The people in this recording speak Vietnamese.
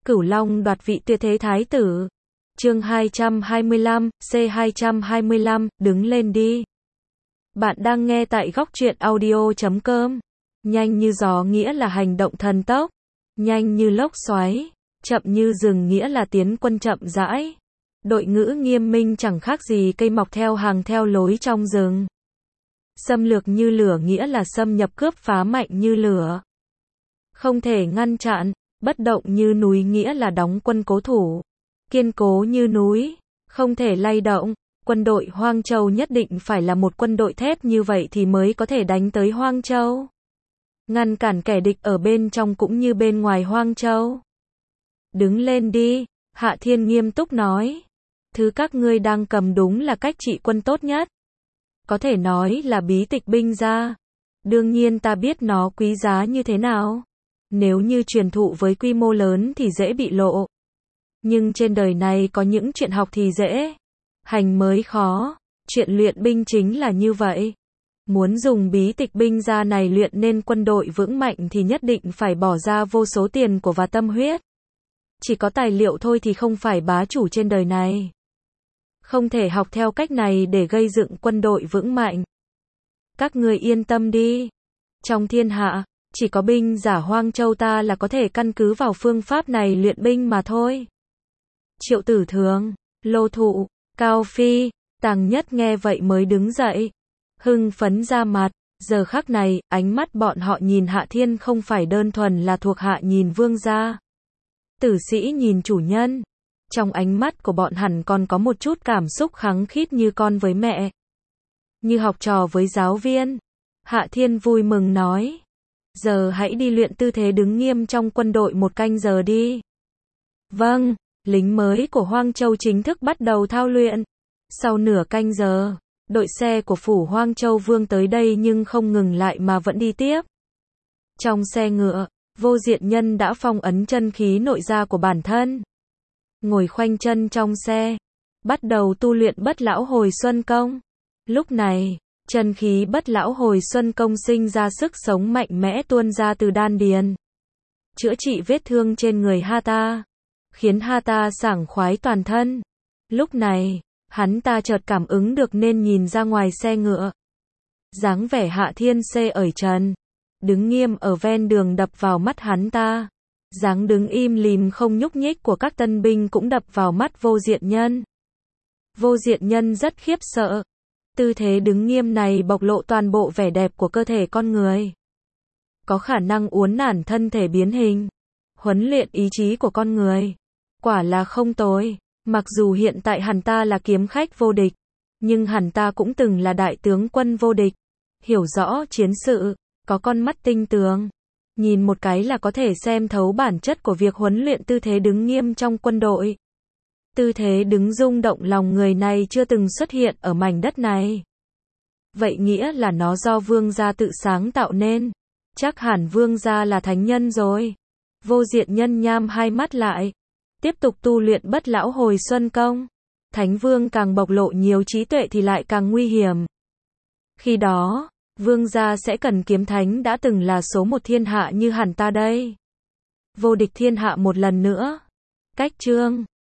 Cửu Long đoạt vị tuyệt thế thái tử. Chương 225, C225, đứng lên đi. Bạn đang nghe tại góc truyện audio.com. Nhanh như gió nghĩa là hành động thần tốc, nhanh như lốc xoáy, chậm như rừng nghĩa là tiến quân chậm rãi. Đội ngữ nghiêm minh chẳng khác gì cây mọc theo hàng theo lối trong rừng. Xâm lược như lửa nghĩa là xâm nhập cướp phá mạnh như lửa. Không thể ngăn chặn, bất động như núi nghĩa là đóng quân cố thủ. Kiên cố như núi, không thể lay động. Quân đội Hoang Châu nhất định phải là một quân đội thép như vậy thì mới có thể đánh tới Hoang Châu. Ngăn cản kẻ địch ở bên trong cũng như bên ngoài Hoang Châu. Đứng lên đi, Hạ Thiên nghiêm túc nói. Thứ các ngươi đang cầm đúng là cách trị quân tốt nhất. Có thể nói là bí tịch binh gia. Đương nhiên ta biết nó quý giá như thế nào. Nếu như truyền thụ với quy mô lớn thì dễ bị lộ. Nhưng trên đời này có những chuyện học thì dễ, hành mới khó. Chuyện luyện binh chính là như vậy. Muốn dùng bí tịch binh gia này luyện nên quân đội vững mạnh thì nhất định phải bỏ ra vô số tiền của và tâm huyết. Chỉ có tài liệu thôi thì không phải bá chủ trên đời này. Không thể học theo cách này để gây dựng quân đội vững mạnh. Các người yên tâm đi. Trong thiên hạ, chỉ có binh giả Hoang Châu ta là có thể căn cứ vào phương pháp này luyện binh mà thôi. Triệu Tử Thường, Lô Thụ, Cao Phi, Tàng Nhất nghe vậy mới đứng dậy. Hưng phấn ra mặt, giờ khắc này, ánh mắt bọn họ nhìn Hạ Thiên không phải đơn thuần là thuộc hạ nhìn vương gia. Tử sĩ nhìn chủ nhân. Trong ánh mắt của bọn hẳn còn có một chút cảm xúc khăng khít như con với mẹ. Như học trò với giáo viên. Hạ Thiên vui mừng nói. Giờ hãy đi luyện tư thế đứng nghiêm trong quân đội 1 canh giờ đi. Vâng, lính mới của Hoang Châu chính thức bắt đầu thao luyện. Sau nửa canh giờ, đội xe của phủ Hoang Châu Vương tới đây nhưng không ngừng lại mà vẫn đi tiếp. Trong xe ngựa, Vô Diện Nhân đã phong ấn chân khí nội gia của bản thân. Ngồi khoanh chân trong xe, bắt đầu tu luyện Bất Lão Hồi Xuân Công. Lúc này, chân khí Bất Lão Hồi Xuân Công sinh ra sức sống mạnh mẽ tuôn ra từ đan điền. Chữa trị vết thương trên người Hata, khiến Hata sảng khoái toàn thân. Lúc này, hắn ta chợt cảm ứng được nên nhìn ra ngoài xe ngựa. Dáng vẻ Hạ Thiên xê ở trần, đứng nghiêm ở ven đường đập vào mắt hắn ta. Dáng đứng im lìm không nhúc nhích của các tân binh cũng đập vào mắt Vô Diện Nhân. Vô Diện Nhân rất khiếp sợ. Tư thế đứng nghiêm này bộc lộ toàn bộ vẻ đẹp của cơ thể con người. Có khả năng uốn nản thân thể biến hình, huấn luyện ý chí của con người. Quả là không tồi. Mặc dù hiện tại hắn ta là kiếm khách vô địch, nhưng hắn ta cũng từng là đại tướng quân vô địch. Hiểu rõ chiến sự, có con mắt tinh tường. Nhìn một cái là có thể xem thấu bản chất của việc huấn luyện tư thế đứng nghiêm trong quân đội. Tư thế đứng rung động lòng người này chưa từng xuất hiện ở mảnh đất này. Vậy nghĩa là nó do vương gia tự sáng tạo nên. Chắc hẳn vương gia là thánh nhân rồi. Vô Diện Nhân nhắm hai mắt lại, tiếp tục tu luyện Bất Lão Hồi Xuân Công. Thánh vương càng bộc lộ nhiều trí tuệ thì lại càng nguy hiểm. Khi đó, vương gia sẽ cần kiếm thánh đã từng là số 1 thiên hạ như hẳn ta đây. Vô địch thiên hạ một lần nữa. Cách chương